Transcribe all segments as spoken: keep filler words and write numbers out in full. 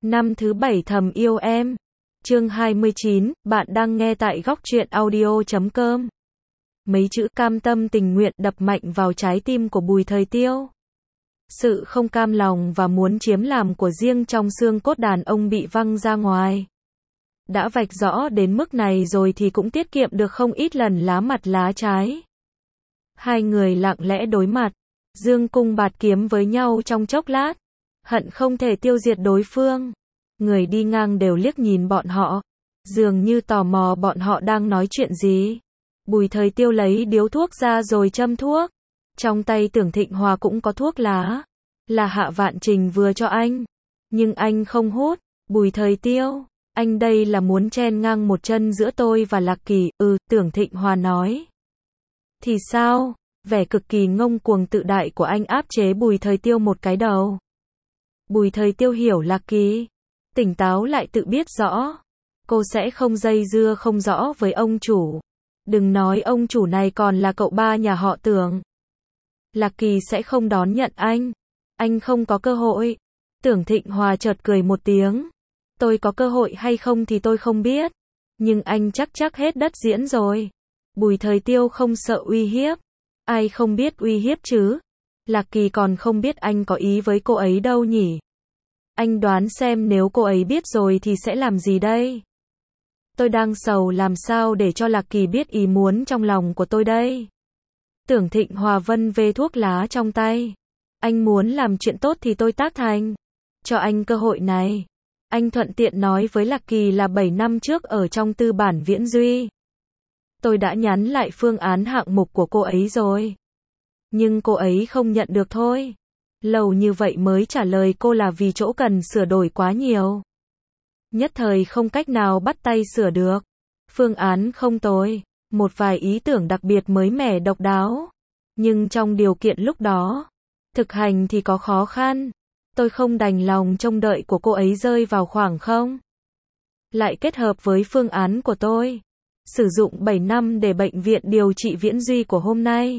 Năm thứ bảy thầm yêu em. Chương hai mươi chín, bạn đang nghe tại góc truyện audio chấm com. Mấy chữ cam tâm tình nguyện đập mạnh vào trái tim của Bùi Thời Tiêu. Sự không cam lòng và muốn chiếm làm của riêng trong xương cốt đàn ông bị văng ra ngoài. Đã vạch rõ đến mức này rồi thì cũng tiết kiệm được không ít lần lá mặt lá trái. Hai người lặng lẽ đối mặt, dương cung bạt kiếm với nhau trong chốc lát, hận không thể tiêu diệt đối phương. Người đi ngang đều liếc nhìn bọn họ, dường như tò mò bọn họ đang nói chuyện gì. Bùi Thời Tiêu lấy điếu thuốc ra rồi châm thuốc. Trong tay Tưởng Thịnh Hòa cũng có thuốc lá, là Hạ Vạn Trình vừa cho anh. Nhưng anh không hút. Bùi Thời Tiêu, anh đây là muốn chen ngang một chân giữa tôi và Lạc Kỳ. Ừ, Tưởng Thịnh Hòa nói. Thì sao? Vẻ cực kỳ ngông cuồng tự đại của anh áp chế Bùi Thời Tiêu một cái đầu. Bùi Thời Tiêu hiểu Lạc Kỳ tỉnh táo lại tự biết rõ, cô sẽ không dây dưa không rõ với ông chủ. Đừng nói ông chủ này còn là cậu ba nhà họ Tưởng. Lạc Kỳ sẽ không đón nhận anh. Anh không có cơ hội. Tưởng Thịnh Hòa chợt cười một tiếng. Tôi có cơ hội hay không thì tôi không biết. Nhưng anh chắc chắc hết đất diễn rồi. Bùi Thời Tiêu không sợ uy hiếp. Ai không biết uy hiếp chứ? Lạc Kỳ còn không biết anh có ý với cô ấy đâu nhỉ? Anh đoán xem nếu cô ấy biết rồi thì sẽ làm gì đây? Tôi đang sầu làm sao để cho Lạc Kỳ biết ý muốn trong lòng của tôi đây. Tưởng Thịnh Hòa vân vê thuốc lá trong tay. Anh muốn làm chuyện tốt thì tôi tác thành. Cho anh cơ hội này. Anh thuận tiện nói với Lạc Kỳ là bảy năm trước ở trong tư bản Viễn Duy. Tôi đã nhắn lại phương án hạng mục của cô ấy rồi. Nhưng cô ấy không nhận được thôi. Lâu như vậy mới trả lời cô là vì chỗ cần sửa đổi quá nhiều. Nhất thời không cách nào bắt tay sửa được. Phương án không tồi, một vài ý tưởng đặc biệt mới mẻ độc đáo. Nhưng trong điều kiện lúc đó, thực hành thì có khó khăn. Tôi không đành lòng trông đợi của cô ấy rơi vào khoảng không. Lại kết hợp với phương án của tôi. Sử dụng bảy năm để bệnh viện điều trị Viễn Duy của hôm nay.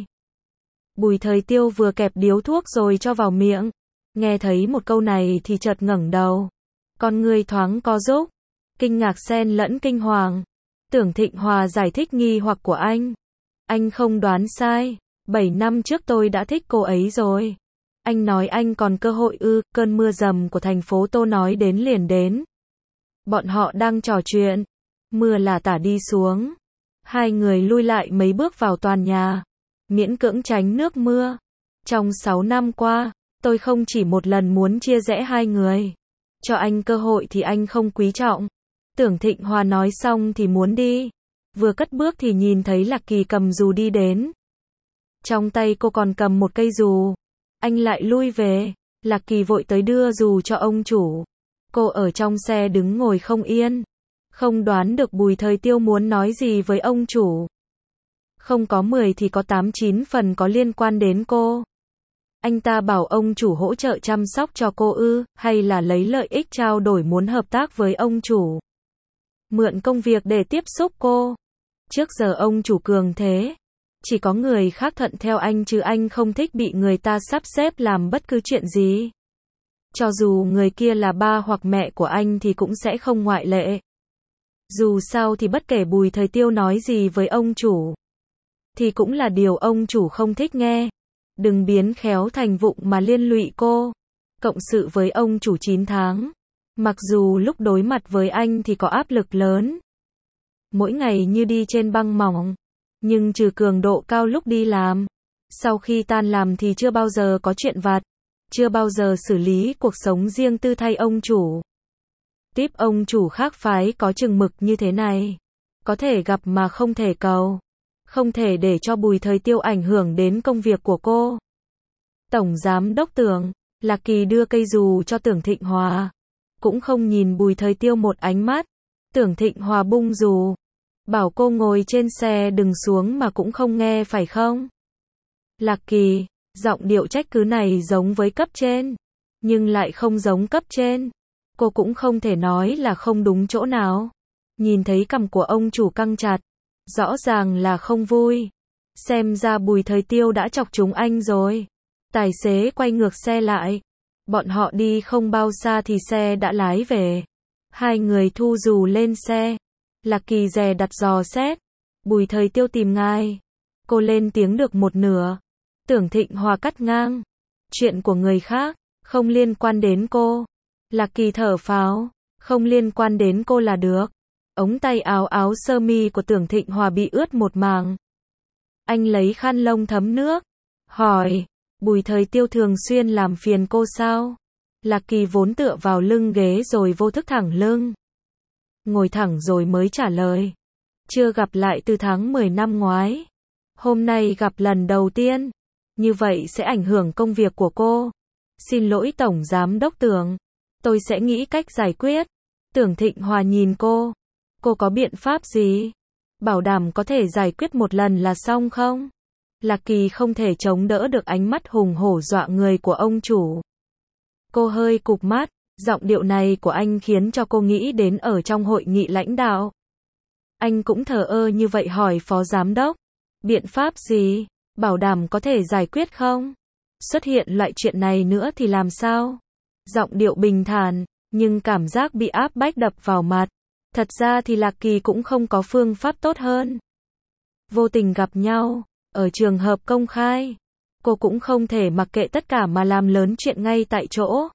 Bùi Thời Tiêu vừa kẹp điếu thuốc rồi cho vào miệng. Nghe thấy một câu này thì chợt ngẩng đầu. Con người thoáng co rúm, kinh ngạc xen lẫn kinh hoàng. Tưởng Thịnh Hòa giải thích nghi hoặc của anh. Anh không đoán sai, bảy năm trước tôi đã thích cô ấy rồi. Anh nói anh còn cơ hội ư? Cơn mưa rầm của thành phố Tô nói đến liền đến. Bọn họ đang trò chuyện, mưa lả tả đi xuống. Hai người lui lại mấy bước vào tòa nhà, miễn cưỡng tránh nước mưa. Trong sáu năm qua, tôi không chỉ một lần muốn chia rẽ hai người. Cho anh cơ hội thì anh không quý trọng. Tưởng Thịnh Hòa nói xong thì muốn đi. Vừa cất bước thì nhìn thấy Lạc Kỳ cầm dù đi đến. Trong tay cô còn cầm một cây dù. Anh lại lui về. Lạc Kỳ vội tới đưa dù cho ông chủ. Cô ở trong xe đứng ngồi không yên. Không đoán được Bùi Thời Tiêu muốn nói gì với ông chủ. Không có mười thì có tám chín phần có liên quan đến cô. Anh ta bảo ông chủ hỗ trợ chăm sóc cho cô ư, hay là lấy lợi ích trao đổi muốn hợp tác với ông chủ. Mượn công việc để tiếp xúc cô. Trước giờ ông chủ cường thế. Chỉ có người khác thuận theo anh chứ anh không thích bị người ta sắp xếp làm bất cứ chuyện gì. Cho dù người kia là ba hoặc mẹ của anh thì cũng sẽ không ngoại lệ. Dù sao thì bất kể Bùi Thời Tiêu nói gì với ông chủ, thì cũng là điều ông chủ không thích nghe. Đừng biến khéo thành vụng mà liên lụy cô. Cộng sự với ông chủ chín tháng. Mặc dù lúc đối mặt với anh thì có áp lực lớn. Mỗi ngày như đi trên băng mỏng. Nhưng trừ cường độ cao lúc đi làm. Sau khi tan làm thì chưa bao giờ có chuyện vặt. Chưa bao giờ xử lý cuộc sống riêng tư thay ông chủ. Tiếp ông chủ khác phái có chừng mực như thế này. Có thể gặp mà không thể cầu. Không thể để cho Bùi Thời Tiêu ảnh hưởng đến công việc của cô. Tổng giám đốc Tưởng, Lạc Kỳ đưa cây dù cho Tưởng Thịnh Hòa. Cũng không nhìn Bùi Thời Tiêu một ánh mắt. Tưởng Thịnh Hòa bung dù. Bảo cô ngồi trên xe đừng xuống mà cũng không nghe phải không? Lạc Kỳ, giọng điệu trách cứ này giống với cấp trên. Nhưng lại không giống cấp trên. Cô cũng không thể nói là không đúng chỗ nào. Nhìn thấy cằm của ông chủ căng chặt. Rõ ràng là không vui. Xem ra Bùi Thời Tiêu đã chọc trúng anh rồi. Tài xế quay ngược xe lại. Bọn họ đi không bao xa thì xe đã lái về. Hai người thu dù lên xe. Lạc Kỳ dè đặt dò xét. Bùi Thời Tiêu tìm ngài. Cô lên tiếng được một nửa. Tưởng Thịnh Hòa cắt ngang. Chuyện của người khác, không liên quan đến cô. Lạc Kỳ thở phào. Không liên quan đến cô là được. Ống tay áo áo sơ mi của Tưởng Thịnh Hòa bị ướt một mảng. Anh lấy khăn lông thấm nước. Hỏi, Bùi Thời Tiêu thường xuyên làm phiền cô sao? Lạc Kỳ vốn tựa vào lưng ghế rồi vô thức thẳng lưng. Ngồi thẳng rồi mới trả lời. Chưa gặp lại từ tháng mười năm ngoái. Hôm nay gặp lần đầu tiên. Như vậy sẽ ảnh hưởng công việc của cô. Xin lỗi Tổng Giám Đốc Tưởng. Tôi sẽ nghĩ cách giải quyết. Tưởng Thịnh Hòa nhìn cô. Cô có biện pháp gì? Bảo đảm có thể giải quyết một lần là xong không? Lạc Kỳ không thể chống đỡ được ánh mắt hùng hổ dọa người của ông chủ. Cô hơi cụp mắt, giọng điệu này của anh khiến cho cô nghĩ đến ở trong hội nghị lãnh đạo. Anh cũng thờ ơ như vậy hỏi phó giám đốc. Biện pháp gì? Bảo đảm có thể giải quyết không? Xuất hiện loại chuyện này nữa thì làm sao? Giọng điệu bình thản, nhưng cảm giác bị áp bách đập vào mặt. Thật ra thì Lạc Kỳ cũng không có phương pháp tốt hơn. Vô tình gặp nhau, ở trường hợp công khai. Cô cũng không thể mặc kệ tất cả mà làm lớn chuyện ngay tại chỗ.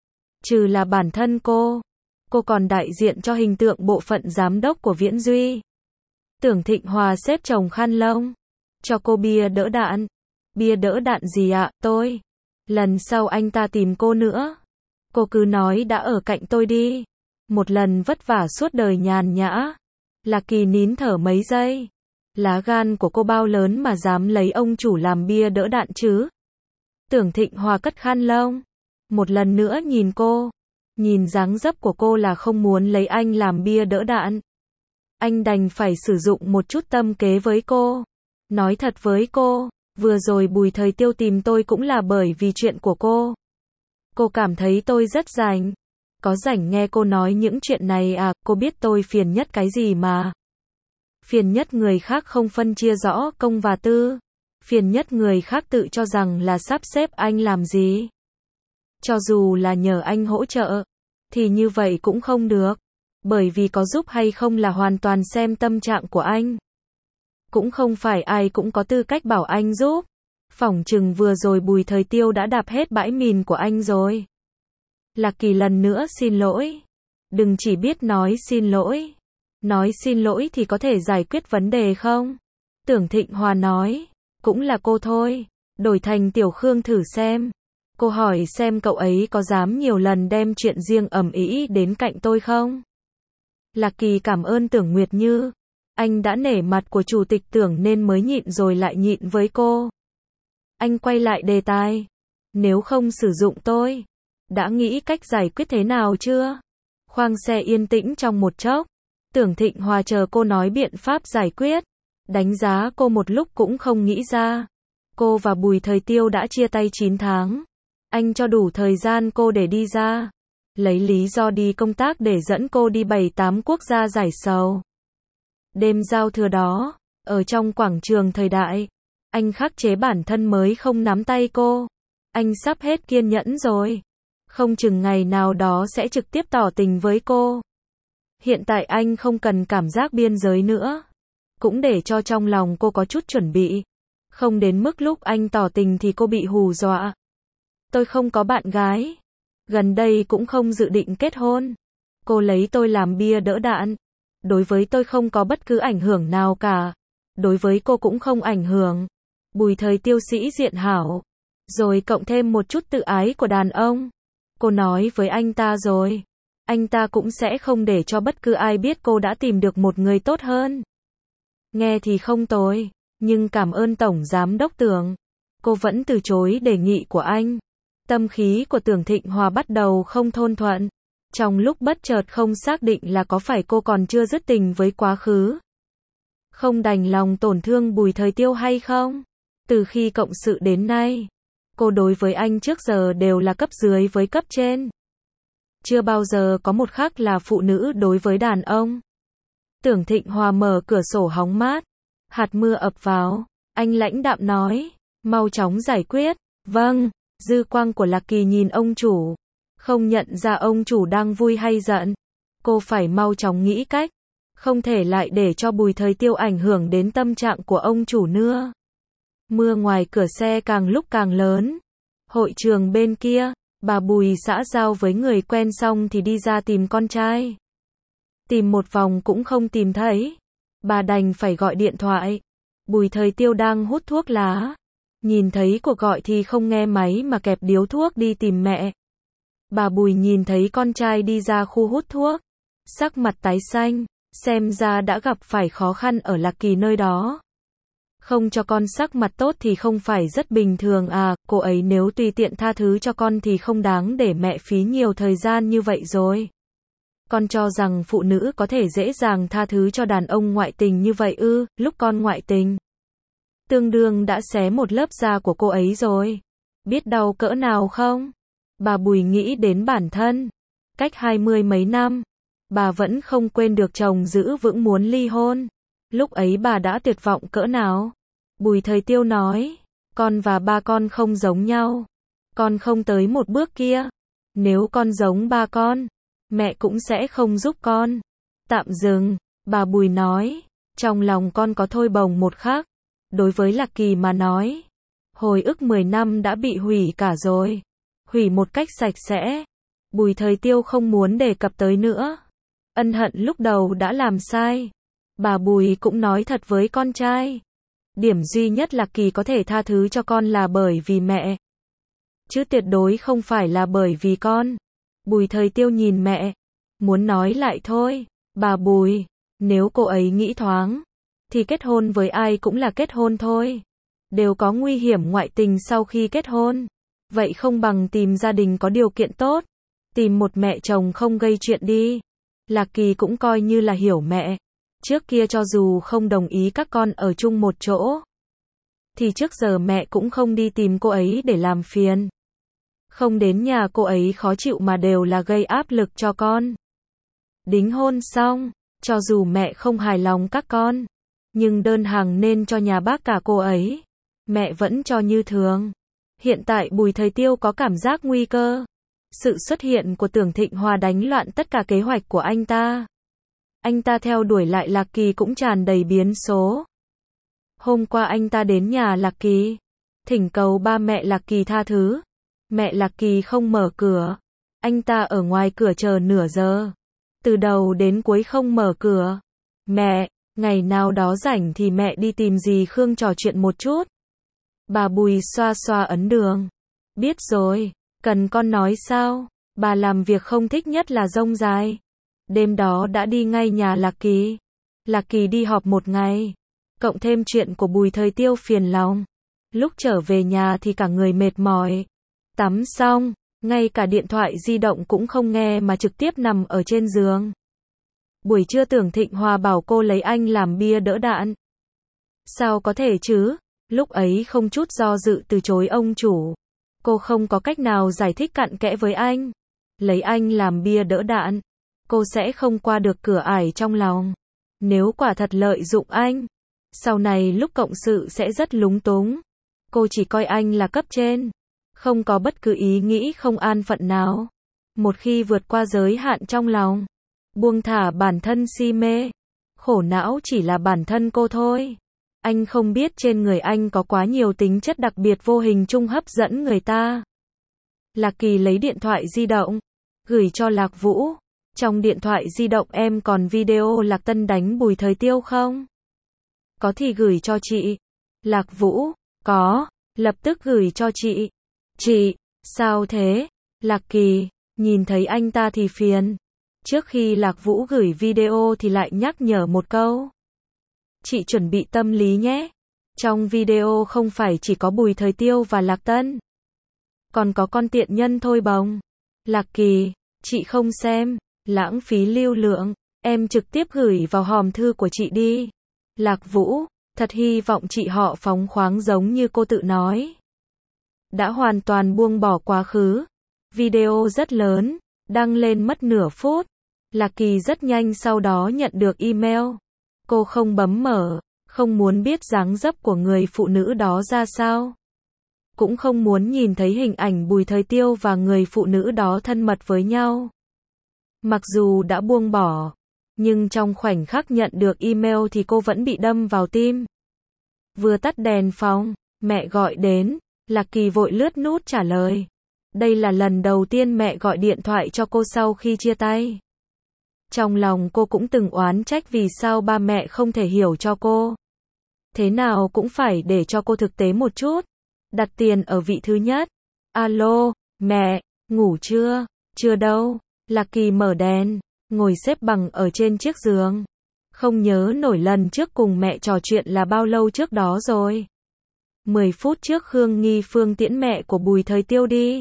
Trừ là bản thân cô. Cô còn đại diện cho hình tượng bộ phận giám đốc của Viễn Duy. Tưởng Thịnh Hòa xếp chồng khăn lông. Cho cô bia đỡ đạn. Bia đỡ đạn gì ạ, tôi. Lần sau anh ta tìm cô nữa. Cô cứ nói đã ở cạnh tôi đi. Một lần vất vả suốt đời nhàn nhã. Lạc Kỳ nín thở mấy giây. Lá gan của cô bao lớn mà dám lấy ông chủ làm bia đỡ đạn chứ? Tưởng Thịnh Hòa cất khăn lông. Một lần nữa nhìn cô. Nhìn dáng dấp của cô là không muốn lấy anh làm bia đỡ đạn. Anh đành phải sử dụng một chút tâm kế với cô. Nói thật với cô, vừa rồi Bùi Thời Tiêu tìm tôi cũng là bởi vì chuyện của cô. Cô cảm thấy tôi rất rảnh. Có rảnh nghe cô nói những chuyện này à, cô biết tôi phiền nhất cái gì mà. Phiền nhất người khác không phân chia rõ công và tư. Phiền nhất người khác tự cho rằng là sắp xếp anh làm gì. Cho dù là nhờ anh hỗ trợ, thì như vậy cũng không được. Bởi vì có giúp hay không là hoàn toàn xem tâm trạng của anh. Cũng không phải ai cũng có tư cách bảo anh giúp. Phỏng chừng vừa rồi Bùi Thời Tiêu đã đạp hết bãi mìn của anh rồi. Lạc Kỳ lần nữa xin lỗi. Đừng chỉ biết nói xin lỗi. Nói xin lỗi thì có thể giải quyết vấn đề không? Tưởng Thịnh Hòa nói. Cũng là cô thôi. Đổi thành Tiểu Khương thử xem. Cô hỏi xem cậu ấy có dám nhiều lần đem chuyện riêng ầm ĩ đến cạnh tôi không? Lạc Kỳ cảm ơn Tưởng Nguyệt Như. Anh đã nể mặt của chủ tịch Tưởng nên mới nhịn rồi lại nhịn với cô. Anh quay lại đề tài. Nếu không sử dụng tôi, đã nghĩ cách giải quyết thế nào chưa? Khoang xe yên tĩnh trong một chốc. Tưởng Thịnh Hòa chờ cô nói biện pháp giải quyết. Đánh giá cô một lúc cũng không nghĩ ra. Cô và Bùi Thời Tiêu đã chia tay chín tháng. Anh cho đủ thời gian cô để đi ra. Lấy lý do đi công tác để dẫn cô đi bảy tám quốc gia giải sầu. Đêm giao thừa đó, ở trong quảng trường thời đại, anh khắc chế bản thân mới không nắm tay cô. Anh sắp hết kiên nhẫn rồi. Không chừng ngày nào đó sẽ trực tiếp tỏ tình với cô. Hiện tại anh không cần cảm giác biên giới nữa. Cũng để cho trong lòng cô có chút chuẩn bị. Không đến mức lúc anh tỏ tình thì cô bị hù dọa. Tôi không có bạn gái. Gần đây cũng không dự định kết hôn. Cô lấy tôi làm bia đỡ đạn. Đối với tôi không có bất cứ ảnh hưởng nào cả. Đối với cô cũng không ảnh hưởng. Bùi Thời Tiêu sĩ diện hảo. Rồi cộng thêm một chút tự ái của đàn ông. Cô nói với anh ta rồi. Anh ta cũng sẽ không để cho bất cứ ai biết cô đã tìm được một người tốt hơn. Nghe thì không tồi. Nhưng cảm ơn Tổng Giám Đốc Tưởng. Cô vẫn từ chối đề nghị của anh. Tâm khí của Tưởng Thịnh Hòa bắt đầu không thôn thuận. Trong lúc bất chợt không xác định là có phải cô còn chưa dứt tình với quá khứ. Không đành lòng tổn thương Bùi Thời Tiêu hay không? Từ khi cộng sự đến nay, cô đối với anh trước giờ đều là cấp dưới với cấp trên. Chưa bao giờ có một khắc là phụ nữ đối với đàn ông. Tưởng Thịnh Hòa mở cửa sổ hóng mát. Hạt mưa ập vào. Anh lãnh đạm nói. Mau chóng giải quyết. Vâng. Dư quang của Lạc Kỳ nhìn ông chủ. Không nhận ra ông chủ đang vui hay giận. Cô phải mau chóng nghĩ cách. Không thể lại để cho Bùi Thời Tiêu ảnh hưởng đến tâm trạng của ông chủ nữa. Mưa ngoài cửa xe càng lúc càng lớn. Hội trường bên kia, bà Bùi xã giao với người quen xong thì đi ra tìm con trai. Tìm một vòng cũng không tìm thấy. Bà đành phải gọi điện thoại. Bùi Thời Tiêu đang hút thuốc lá. Nhìn thấy cuộc gọi thì không nghe máy mà kẹp điếu thuốc đi tìm mẹ. Bà Bùi nhìn thấy con trai đi ra khu hút thuốc. Sắc mặt tái xanh, xem ra đã gặp phải khó khăn ở Lạc Kỳ nơi đó. Không cho con sắc mặt tốt thì không phải rất bình thường à, cô ấy nếu tùy tiện tha thứ cho con thì không đáng để mẹ phí nhiều thời gian như vậy rồi. Con cho rằng phụ nữ có thể dễ dàng tha thứ cho đàn ông ngoại tình như vậy ư, lúc con ngoại tình. Tương đương đã xé một lớp da của cô ấy rồi. Biết đau cỡ nào không? Bà Bùi nghĩ đến bản thân. Cách hai mươi mấy năm, bà vẫn không quên được chồng giữ vững muốn ly hôn. Lúc ấy bà đã tuyệt vọng cỡ nào? Bùi Thời Tiêu nói, con và ba con không giống nhau. Con không tới một bước kia. Nếu con giống ba con, mẹ cũng sẽ không giúp con. Tạm dừng, bà Bùi nói, trong lòng con có thôi bồng một khắc. Đối với Lạc Kỳ mà nói, hồi ức mười năm đã bị hủy cả rồi. Hủy một cách sạch sẽ. Bùi Thời Tiêu không muốn đề cập tới nữa. Ân hận lúc đầu đã làm sai. Bà Bùi cũng nói thật với con trai. Điểm duy nhất Lạc Kỳ có thể tha thứ cho con là bởi vì mẹ. Chứ tuyệt đối không phải là bởi vì con. Bùi Thời Tiêu nhìn mẹ. Muốn nói lại thôi. Bà Bùi, nếu cô ấy nghĩ thoáng, thì kết hôn với ai cũng là kết hôn thôi. Đều có nguy hiểm ngoại tình sau khi kết hôn. Vậy không bằng tìm gia đình có điều kiện tốt. Tìm một mẹ chồng không gây chuyện đi. Lạc Kỳ cũng coi như là hiểu mẹ. Trước kia cho dù không đồng ý các con ở chung một chỗ, thì trước giờ mẹ cũng không đi tìm cô ấy để làm phiền. Không đến nhà cô ấy khó chịu mà đều là gây áp lực cho con. Đính hôn xong, cho dù mẹ không hài lòng các con, nhưng đơn hàng nên cho nhà bác cả cô ấy. Mẹ vẫn cho như thường. Hiện tại Bùi Thời Tiêu có cảm giác nguy cơ. Sự xuất hiện của Tưởng Thịnh Hòa đánh loạn tất cả kế hoạch của anh ta. Anh ta theo đuổi lại Lạc Kỳ cũng tràn đầy biến số. Hôm qua anh ta đến nhà Lạc Kỳ, thỉnh cầu ba mẹ Lạc Kỳ tha thứ. Mẹ Lạc Kỳ không mở cửa. Anh ta ở ngoài cửa chờ nửa giờ. Từ đầu đến cuối không mở cửa. Mẹ, ngày nào đó rảnh thì mẹ đi tìm dì Khương trò chuyện một chút. Bà Bùi xoa xoa ấn đường. Biết rồi, cần con nói sao? Bà làm việc không thích nhất là rông dài. Đêm đó đã đi ngay nhà Lạc Kỳ. Lạc Kỳ đi họp một ngày. Cộng thêm chuyện của Bùi Thời Tiêu phiền lòng. Lúc trở về nhà thì cả người mệt mỏi. Tắm xong, ngay cả điện thoại di động cũng không nghe mà trực tiếp nằm ở trên giường. Buổi trưa Tưởng Thịnh Hòa bảo cô lấy anh làm bia đỡ đạn. Sao có thể chứ? Lúc ấy không chút do dự từ chối ông chủ. Cô không có cách nào giải thích cặn kẽ với anh. Lấy anh làm bia đỡ đạn. Cô sẽ không qua được cửa ải trong lòng. Nếu quả thật lợi dụng anh, sau này lúc cộng sự sẽ rất lúng túng. Cô chỉ coi anh là cấp trên. Không có bất cứ ý nghĩ không an phận nào. Một khi vượt qua giới hạn trong lòng, buông thả bản thân si mê, khổ não chỉ là bản thân cô thôi. Anh không biết trên người anh có quá nhiều tính chất đặc biệt vô hình chung hấp dẫn người ta. Lạc Kỳ lấy điện thoại di động, gửi cho Lạc Vũ. Trong điện thoại di động em còn video Lạc Tân đánh Bùi Thời Tiêu không? Có thì gửi cho chị. Lạc Vũ, có, lập tức gửi cho chị. Chị, sao thế? Lạc Kỳ, nhìn thấy anh ta thì phiền. Trước khi Lạc Vũ gửi video thì lại nhắc nhở một câu. Chị chuẩn bị tâm lý nhé. Trong video không phải chỉ có Bùi Thời Tiêu và Lạc Tân. Còn có con tiện nhân thôi bồng. Lạc Kỳ, chị không xem. Lãng phí lưu lượng. Em trực tiếp gửi vào hòm thư của chị đi. Lạc Vũ, thật hy vọng chị họ phóng khoáng giống như cô tự nói. Đã hoàn toàn buông bỏ quá khứ. Video rất lớn, đăng lên mất nửa phút. Lạc Kỳ rất nhanh sau đó nhận được email. Cô không bấm mở, không muốn biết dáng dấp của người phụ nữ đó ra sao. cũng không muốn nhìn thấy hình ảnh Bùi Thời Tiêu và người phụ nữ đó thân mật với nhau. Mặc dù đã buông bỏ, nhưng trong khoảnh khắc nhận được email thì cô vẫn bị đâm vào tim. Vừa tắt đèn phòng, mẹ gọi đến, Lạc Kỳ vội lướt nút trả lời. Đây là lần đầu tiên mẹ gọi điện thoại cho cô sau khi chia tay. Trong lòng cô cũng từng oán trách vì sao ba mẹ không thể hiểu cho cô. Thế nào cũng phải để cho cô thực tế một chút. Đặt tiền ở vị thứ nhất. Alo, mẹ, ngủ chưa? Chưa đâu. Lạc Kỳ mở đèn, ngồi xếp bằng ở trên chiếc giường. Không nhớ nổi lần trước cùng mẹ trò chuyện là bao lâu trước đó rồi. mười phút trước Khương Nghi Phương tiễn mẹ của Bùi Thời Tiêu đi.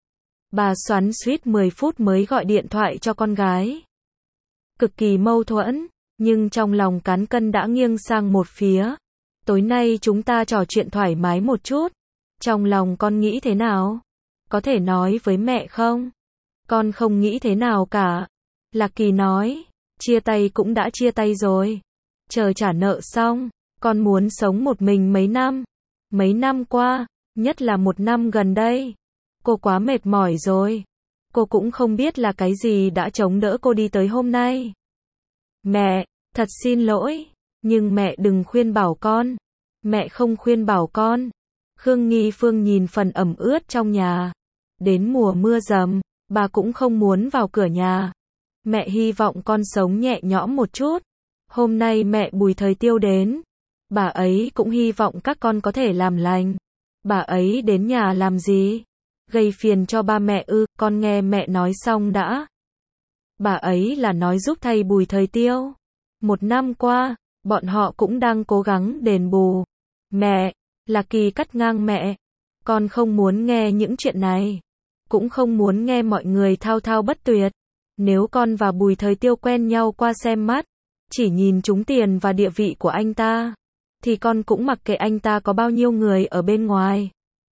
Bà xoắn xuýt mười phút mới gọi điện thoại cho con gái. Cực kỳ mâu thuẫn, nhưng trong lòng cán cân đã nghiêng sang một phía. Tối nay chúng ta trò chuyện thoải mái một chút. Trong lòng con nghĩ thế nào? Có thể nói với mẹ không? Con không nghĩ thế nào cả. Lạc Kỳ nói, chia tay cũng đã chia tay rồi. Chờ trả nợ xong, con muốn sống một mình mấy năm. Mấy năm qua, nhất là một năm gần đây. Cô quá mệt mỏi rồi. Cô cũng không biết là cái gì đã chống đỡ cô đi tới hôm nay. Mẹ, thật xin lỗi, nhưng mẹ đừng khuyên bảo con. Mẹ không khuyên bảo con. Khương Nghi Phương nhìn phần ẩm ướt trong nhà. Đến mùa mưa dầm, bà cũng không muốn vào cửa nhà. Mẹ hy vọng con sống nhẹ nhõm một chút. Hôm nay mẹ Bùi Thời Tiêu đến. Bà ấy cũng hy vọng các con có thể làm lành. Bà ấy đến nhà làm gì? Gây phiền cho ba mẹ ư? Con nghe mẹ nói xong đã. Bà ấy là nói giúp thay Bùi Thời Tiêu. Một năm qua, bọn họ cũng đang cố gắng đền bù. Mẹ, Lạc Kỳ cắt ngang mẹ. Con không muốn nghe những chuyện này. Cũng không muốn nghe mọi người thao thao bất tuyệt. Nếu con và Bùi Thời Tiêu quen nhau qua xem mắt, chỉ nhìn trúng tiền và địa vị của anh ta, thì con cũng mặc kệ anh ta có bao nhiêu người ở bên ngoài.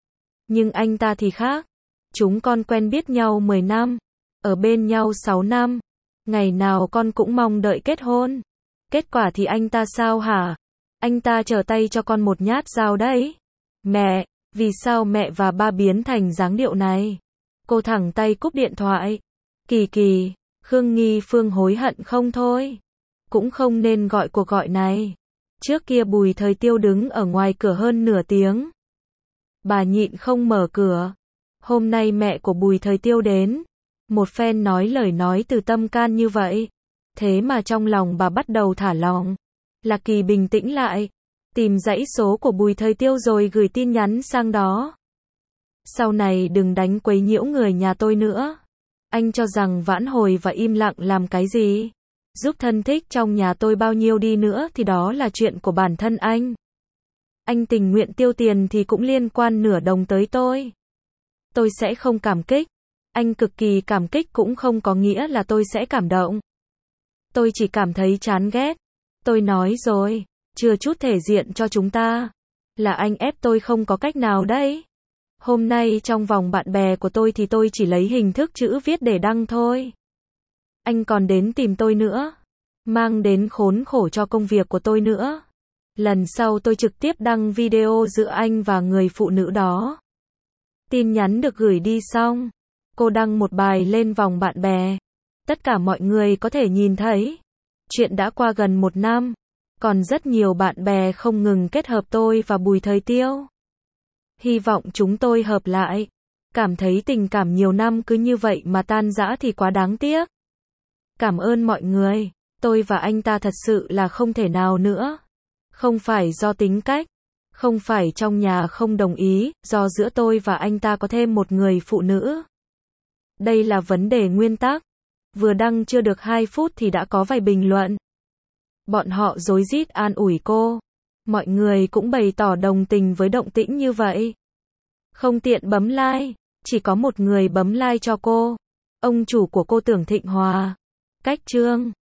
Nhưng anh ta thì khác. Chúng con quen biết nhau mười năm, ở bên nhau sáu năm. Ngày nào con cũng mong đợi kết hôn. Kết quả thì anh ta sao hả? Anh ta trở tay cho con một nhát dao đấy. Mẹ, vì sao mẹ và ba biến thành dáng điệu này? Cô thẳng tay cúp điện thoại. Kỳ kỳ, Khương Nghi Phương hối hận không thôi. Cũng không nên gọi cuộc gọi này. Trước kia Bùi Thời Tiêu đứng ở ngoài cửa hơn nửa tiếng. Bà nhịn không mở cửa. Hôm nay mẹ của Bùi Thời Tiêu đến. Một phen nói lời nói từ tâm can như vậy. Thế mà trong lòng bà bắt đầu thả lỏng. Lạc Kỳ bình tĩnh lại. Tìm dãy số của Bùi Thời Tiêu rồi gửi tin nhắn sang đó. Sau này đừng đánh quấy nhiễu người nhà tôi nữa. Anh cho rằng vãn hồi và im lặng làm cái gì? Giúp thân thích trong nhà tôi bao nhiêu đi nữa thì đó là chuyện của bản thân anh. Anh tình nguyện tiêu tiền thì cũng liên quan nửa đồng tới tôi. Tôi sẽ không cảm kích. Anh cực kỳ cảm kích cũng không có nghĩa là tôi sẽ cảm động. Tôi chỉ cảm thấy chán ghét. Tôi nói rồi, chưa chút thể diện cho chúng ta. Là anh ép tôi không có cách nào đấy. Hôm nay trong vòng bạn bè của tôi thì tôi chỉ lấy hình thức chữ viết để đăng thôi. Anh còn đến tìm tôi nữa. Mang đến khốn khổ cho công việc của tôi nữa. Lần sau tôi trực tiếp đăng video giữa anh và người phụ nữ đó. Tin nhắn được gửi đi xong. Cô đăng một bài lên vòng bạn bè. Tất cả mọi người có thể nhìn thấy. Chuyện đã qua gần một năm. Còn rất nhiều bạn bè không ngừng kết hợp tôi và Bùi Thời Tiêu. Hy vọng chúng tôi hợp lại. Cảm thấy tình cảm nhiều năm cứ như vậy mà tan rã thì quá đáng tiếc. Cảm ơn mọi người. Tôi và anh ta thật sự là không thể nào nữa. Không phải do tính cách. Không phải trong nhà không đồng ý, do giữa tôi và anh ta có thêm một người phụ nữ. Đây là vấn đề nguyên tắc. Vừa đăng chưa được hai phút thì đã có vài bình luận. Bọn họ rối rít an ủi cô. Mọi người cũng bày tỏ đồng tình với động tĩnh như vậy. Không tiện bấm like, chỉ có một người bấm like cho cô. Ông chủ của cô Tưởng Thịnh Hòa. Cách chương